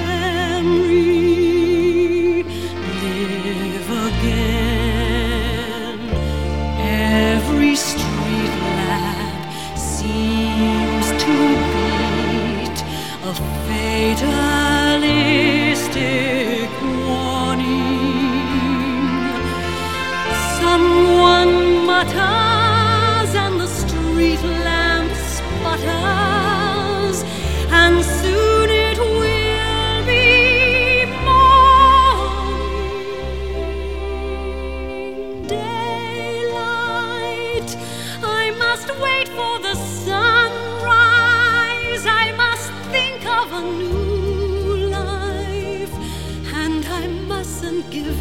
memory live again. Every street lamp seems to beat a fatalistic warning. Someone mutters and the street lamp sputters, and soon it will be morning. Daylight, I must wait for the sunrise. I must think of a new life, and I mustn't give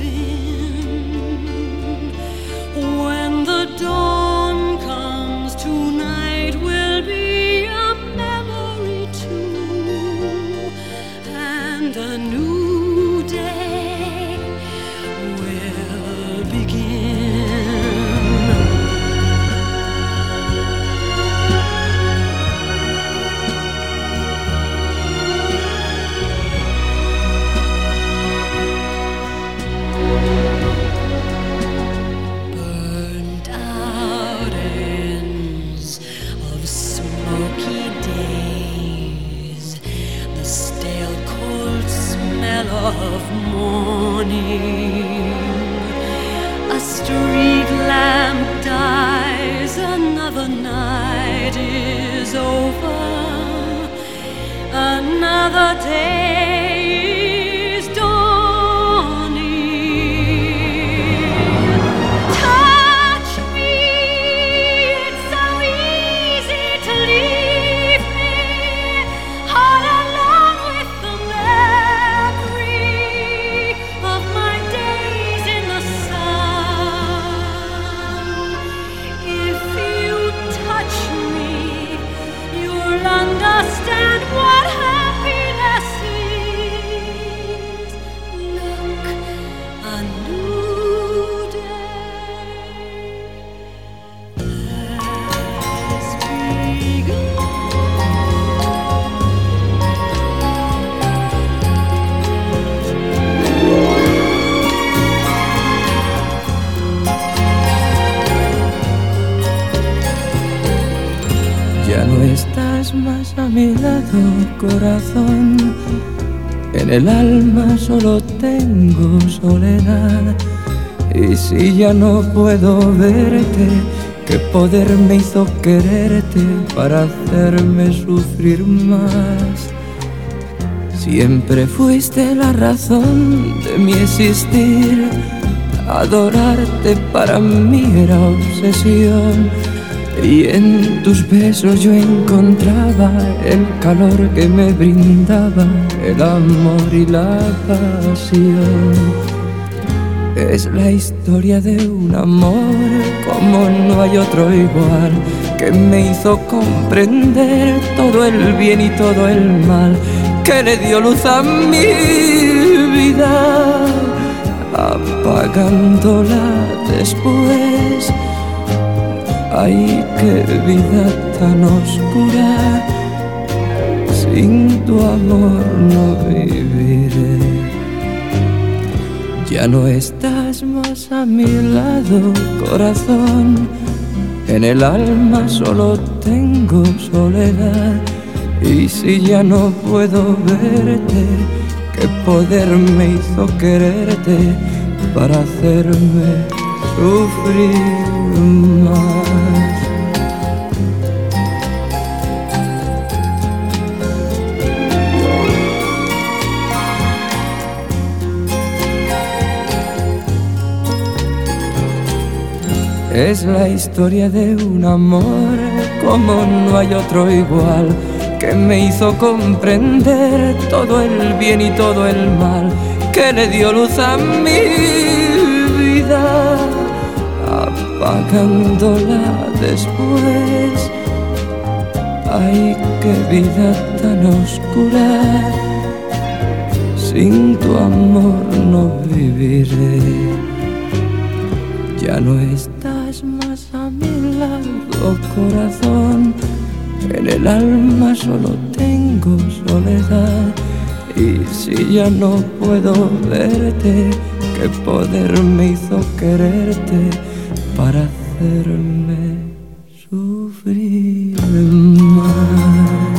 in. When the dawn comes, tonight will be a memory too, and a new day will begin. Burnt out ends of smoky days, the stale cold smell of morning. A street lamp dies, another night is over, another day is dawning. Touch me, it's so easy to leave me all alone with the memory of my days in the sun. If you touch me, you'll understand what happiness is. Look, a new day has begun. Ya no estás más a mi lado, corazón. En el alma solo tengo soledad. Y si ya no puedo verte, ¿qué poder me hizo quererte para hacerme sufrir más? Siempre fuiste la razón de mi existir. Adorarte para mí era obsesión. Y en tus besos yo encontraba el calor que me brindaba el amor y la pasión. Es la historia de un amor como no hay otro igual, que me hizo comprender todo el bien y todo el mal, que le dio luz a mi vida, apagándola después. Ay, qué vida tan oscura, sin tu amor no viviré. Ya no estás más a mi lado, corazón. En el alma solo tengo soledad. Y si ya no puedo verte, ¿qué poder me hizo quererte para hacerme sufrir más? Es la historia de un amor como no hay otro igual, que me hizo comprender todo el bien y todo el mal, que le dio luz a mi vida, apagándola después. Ay, qué vida tan oscura, sin tu amor no viviré. Ya no estás más a mi lado, corazón. En el alma solo tengo soledad. Y si ya no puedo verte, ¿qué poder me hizo quererte para hacerme sufrir más?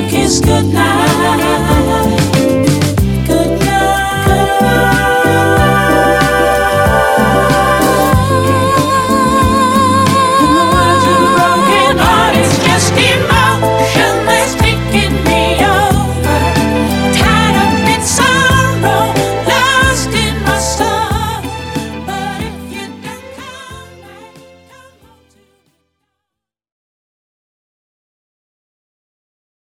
kiss goodnight.